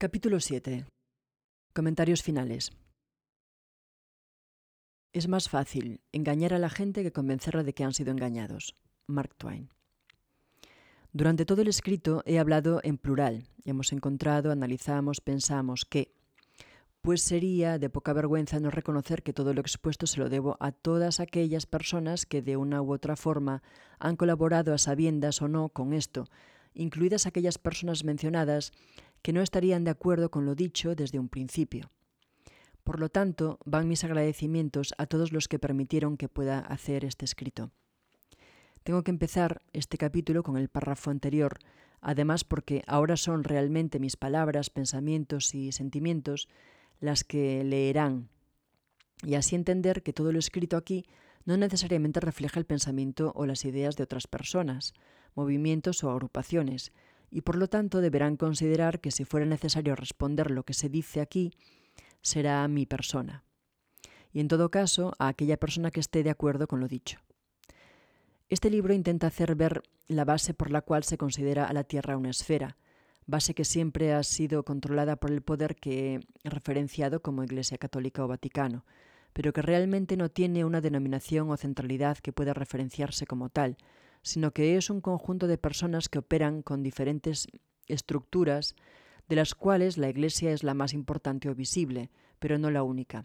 Capítulo 7. Comentarios finales. Es más fácil engañar a la gente que convencerla de que han sido engañados. Mark Twain. Durante todo el escrito he hablado en plural. Hemos encontrado, analizamos, pensamos que... Pues sería de poca vergüenza no reconocer que todo lo expuesto se lo debo a todas aquellas personas que de una u otra forma han colaborado a sabiendas o no con esto, incluidas aquellas personas mencionadas que no estarían de acuerdo con lo dicho desde un principio. Por lo tanto, van mis agradecimientos a todos los que permitieron que pueda hacer este escrito. Tengo que empezar este capítulo con el párrafo anterior, además porque ahora son realmente mis palabras, pensamientos y sentimientos las que leerán, y así entender que todo lo escrito aquí no necesariamente refleja el pensamiento o las ideas de otras personas, movimientos o agrupaciones, y por lo tanto deberán considerar que si fuera necesario responder lo que se dice aquí, será a mi persona, y en todo caso a aquella persona que esté de acuerdo con lo dicho. Este libro intenta hacer ver la base por la cual se considera a la Tierra una esfera, base que siempre ha sido controlada por el poder que he referenciado como Iglesia Católica o Vaticano, pero que realmente no tiene una denominación o centralidad que pueda referenciarse como tal, sino que es un conjunto de personas que operan con diferentes estructuras, de las cuales la Iglesia es la más importante o visible, pero no la única.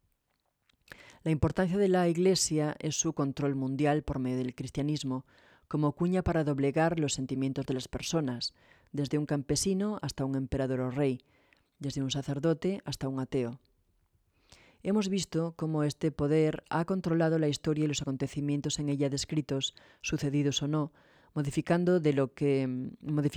La importancia de la Iglesia es su control mundial por medio del cristianismo, como cuña para doblegar los sentimientos de las personas, desde un campesino hasta un emperador o rey, desde un sacerdote hasta un ateo. Hemos visto cómo este poder ha controlado la historia y los acontecimientos en ella descritos, sucedidos o no, modificando lo que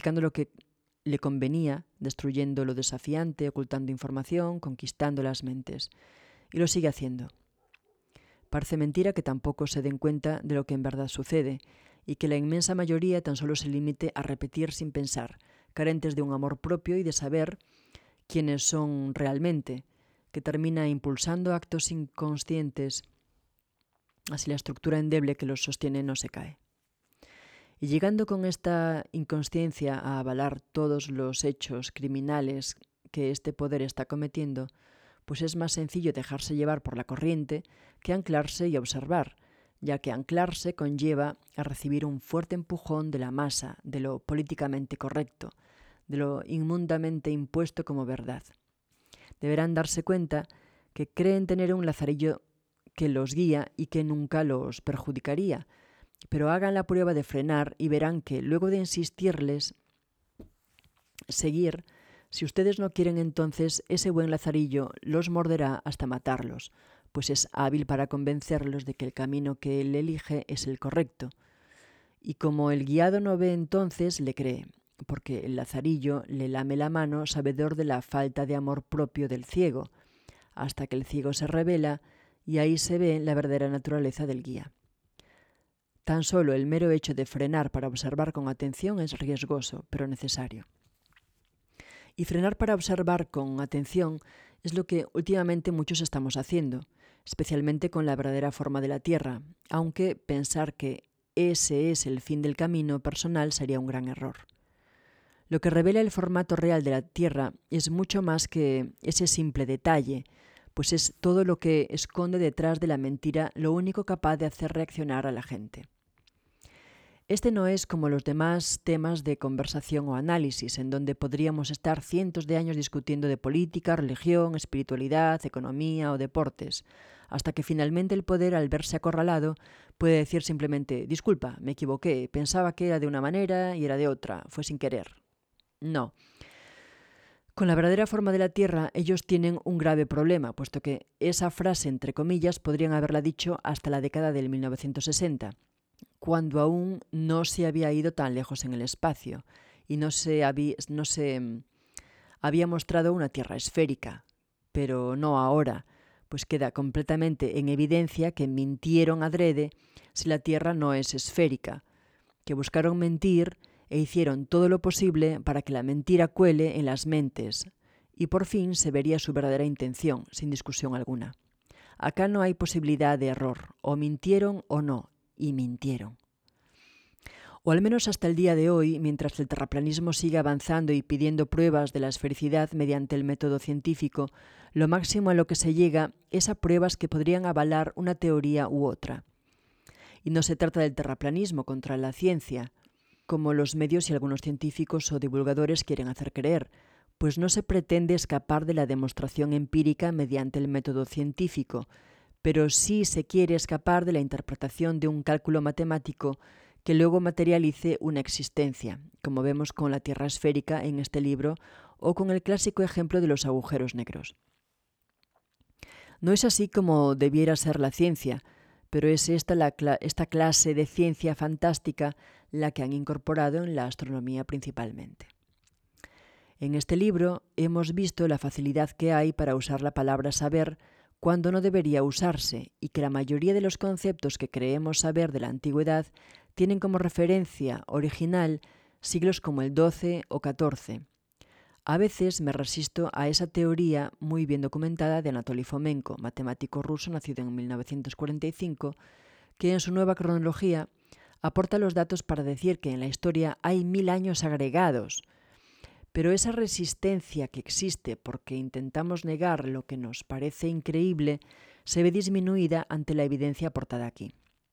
le convenía, destruyendo lo desafiante, ocultando información, conquistando las mentes. Y lo sigue haciendo. Parece mentira que tampoco se den cuenta de lo que en verdad sucede, y que la inmensa mayoría tan solo se limite a repetir sin pensar, carentes de un amor propio y de saber quiénes son realmente, que termina impulsando actos inconscientes, así la estructura endeble que los sostiene no se cae. Y llegando con esta inconsciencia a avalar todos los hechos criminales que este poder está cometiendo, pues es más sencillo dejarse llevar por la corriente que anclarse y observar, ya que anclarse conlleva a recibir un fuerte empujón de la masa, de lo políticamente correcto, de lo inmundamente impuesto como verdad. Deberán darse cuenta que creen tener un lazarillo que los guía y que nunca los perjudicaría, pero hagan la prueba de frenar y verán que luego de insistirles seguir, si ustedes no quieren, entonces ese buen lazarillo los morderá hasta matarlos, pues es hábil para convencerlos de que el camino que él elige es el correcto. Y como el guiado no ve, entonces le cree, porque el lazarillo le lame la mano sabedor de la falta de amor propio del ciego, hasta que el ciego se revela y ahí se ve la verdadera naturaleza del guía. Tan solo el mero hecho de frenar para observar con atención es riesgoso, pero necesario. Y frenar para observar con atención es lo que últimamente muchos estamos haciendo, especialmente con la verdadera forma de la Tierra, aunque pensar que ese es el fin del camino personal sería un gran error. Lo que revela el formato real de la Tierra es mucho más que ese simple detalle, pues es todo lo que esconde detrás de la mentira lo único capaz de hacer reaccionar a la gente. Este no es como los demás temas de conversación o análisis, en donde podríamos estar cientos de años discutiendo de política, religión, espiritualidad, economía o deportes, hasta que finalmente el poder, al verse acorralado, puede decir simplemente: disculpa, me equivoqué, pensaba que era de una manera y era de otra, fue sin querer. No. Con la verdadera forma de la Tierra, ellos tienen un grave problema, puesto que esa frase, entre comillas, podrían haberla dicho hasta la década del 1960. Cuando aún no se había ido tan lejos en el espacio y no se había mostrado una Tierra esférica, pero no ahora, pues queda completamente en evidencia que mintieron adrede si la Tierra no es esférica, que buscaron mentir e hicieron todo lo posible para que la mentira cuele en las mentes, y por fin se vería su verdadera intención, sin discusión alguna. Acá no hay posibilidad de error, o mintieron o no, y mintieron. O al menos hasta el día de hoy, mientras el terraplanismo sigue avanzando y pidiendo pruebas de la esfericidad mediante el método científico, lo máximo a lo que se llega es a pruebas que podrían avalar una teoría u otra. Y no se trata del terraplanismo contra la ciencia, como los medios y algunos científicos o divulgadores quieren hacer creer, pues no se pretende escapar de la demostración empírica mediante el método científico, pero sí se quiere escapar de la interpretación de un cálculo matemático que luego materialice una existencia, como vemos con la Tierra esférica en este libro o con el clásico ejemplo de los agujeros negros. No es así como debiera ser la ciencia, pero es esta clase de ciencia fantástica la que han incorporado en la astronomía principalmente. En este libro hemos visto la facilidad que hay para usar la palabra saber cuando no debería usarse y que la mayoría de los conceptos que creemos saber de la antigüedad tienen como referencia original siglos como el XII o XIV. A veces me resisto a esa teoría muy bien documentada de Anatoly Fomenko, matemático ruso nacido en 1945, que en su nueva cronología aporta los datos para decir que en la historia hay 1000 años agregados. Pero esa resistencia que existe porque intentamos negar lo que nos parece increíble se ve disminuida ante la evidencia aportada aquí.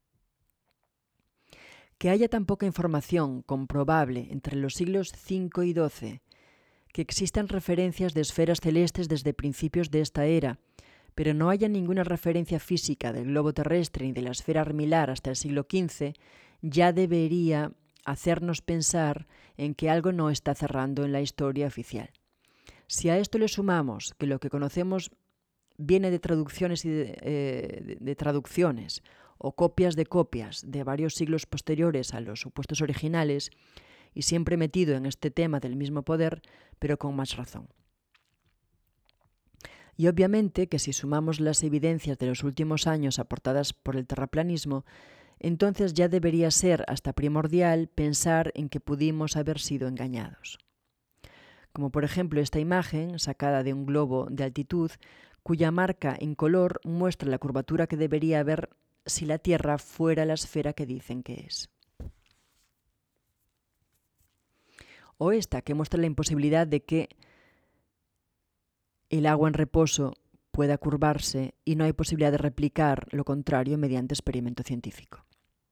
Que haya tan poca información comprobable entre los siglos V y XII, que existan referencias de esferas celestes desde principios de esta era, pero no haya ninguna referencia física del globo terrestre ni de la esfera armilar hasta el siglo XV, ya debería hacernos pensar en que algo no está cerrando en la historia oficial. Si a esto le sumamos que lo que conocemos viene de traducciones y de traducciones o copias de varios siglos posteriores a los supuestos originales, y siempre metido en este tema del mismo poder, pero con más razón. Y obviamente que si sumamos las evidencias de los últimos años aportadas por el terraplanismo, entonces ya debería ser hasta primordial pensar en que pudimos haber sido engañados. Como por ejemplo esta imagen, sacada de un globo de altitud, cuya marca en color muestra la curvatura que debería haber si la Tierra fuera la esfera que dicen que es. O esta, que muestra la imposibilidad de que el agua en reposo pueda curvarse y no hay posibilidad de replicar lo contrario mediante experimento científico.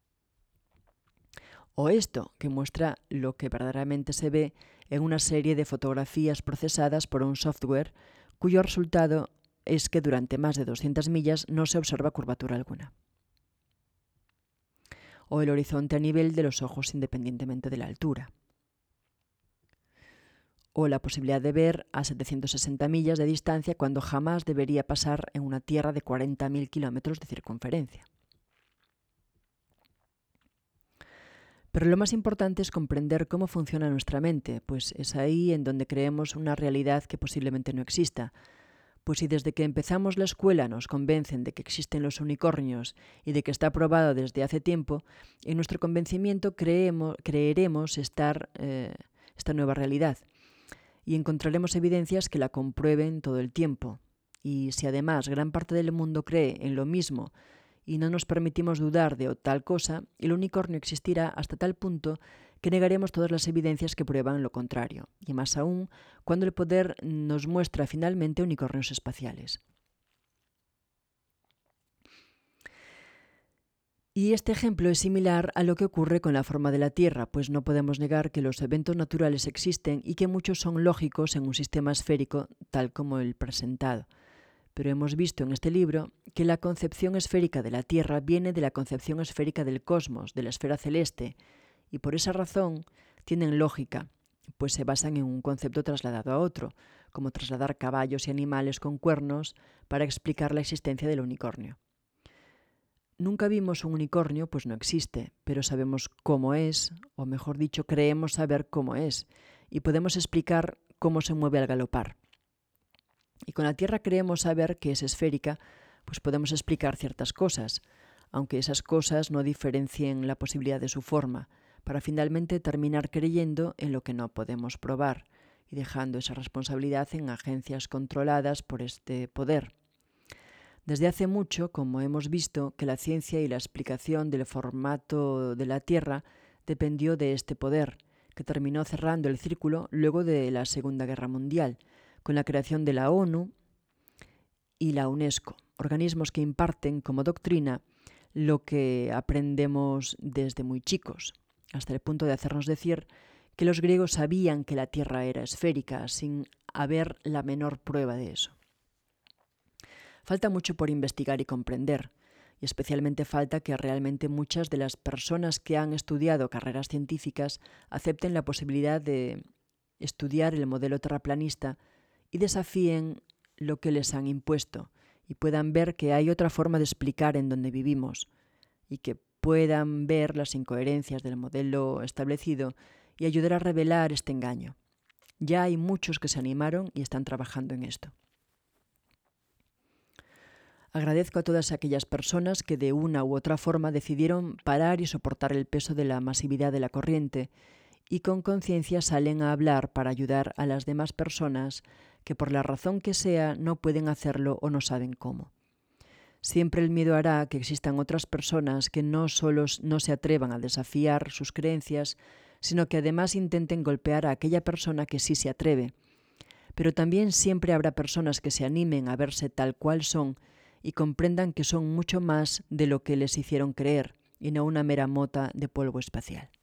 O esto, que muestra lo que verdaderamente se ve en una serie de fotografías procesadas por un software cuyo resultado es que durante más de 200 millas no se observa curvatura alguna. O el horizonte a nivel de los ojos independientemente de la altura. O la posibilidad de ver a 760 millas de distancia cuando jamás debería pasar en una tierra de 40.000 kilómetros de circunferencia. Pero lo más importante es comprender cómo funciona nuestra mente, pues es ahí en donde creemos una realidad que posiblemente no exista. Pues si desde que empezamos la escuela nos convencen de que existen los unicornios y de que está probado desde hace tiempo, en nuestro convencimiento creeremos esta nueva realidad y encontraremos evidencias que la comprueben todo el tiempo. Y si además gran parte del mundo cree en lo mismo y no nos permitimos dudar de tal cosa, el unicornio existirá hasta tal punto que negaremos todas las evidencias que prueban lo contrario, y más aún cuando el poder nos muestra finalmente unicornios espaciales. Y este ejemplo es similar a lo que ocurre con la forma de la Tierra, pues no podemos negar que los eventos naturales existen y que muchos son lógicos en un sistema esférico tal como el presentado. Pero hemos visto en este libro que la concepción esférica de la Tierra viene de la concepción esférica del cosmos, de la esfera celeste, y por esa razón tienen lógica, pues se basan en un concepto trasladado a otro, como trasladar caballos y animales con cuernos para explicar la existencia del unicornio. Nunca vimos un unicornio, pues no existe, pero sabemos cómo es, o mejor dicho, creemos saber cómo es, y podemos explicar cómo se mueve al galopar. Y con la Tierra creemos saber que es esférica, pues podemos explicar ciertas cosas, aunque esas cosas no diferencien la posibilidad de su forma, para finalmente terminar creyendo en lo que no podemos probar y dejando esa responsabilidad en agencias controladas por este poder. Desde hace mucho, como hemos visto, que la ciencia y la explicación del formato de la Tierra dependió de este poder, que terminó cerrando el círculo luego de la Segunda Guerra Mundial, con la creación de la ONU y la UNESCO, organismos que imparten como doctrina lo que aprendemos desde muy chicos, hasta el punto de hacernos decir que los griegos sabían que la Tierra era esférica, sin haber la menor prueba de eso. Falta mucho por investigar y comprender, y especialmente falta que realmente muchas de las personas que han estudiado carreras científicas acepten la posibilidad de estudiar el modelo terraplanista y desafíen lo que les han impuesto y puedan ver que hay otra forma de explicar en donde vivimos y que puedan ver las incoherencias del modelo establecido y ayudar a revelar este engaño. Ya hay muchos que se animaron y están trabajando en esto. Agradezco a todas aquellas personas que de una u otra forma decidieron parar y soportar el peso de la masividad de la corriente y con conciencia salen a hablar para ayudar a las demás personas que por la razón que sea no pueden hacerlo o no saben cómo. Siempre el miedo hará que existan otras personas que no solo no se atrevan a desafiar sus creencias, sino que además intenten golpear a aquella persona que sí se atreve. Pero también siempre habrá personas que se animen a verse tal cual son y comprendan que son mucho más de lo que les hicieron creer y no una mera mota de polvo espacial.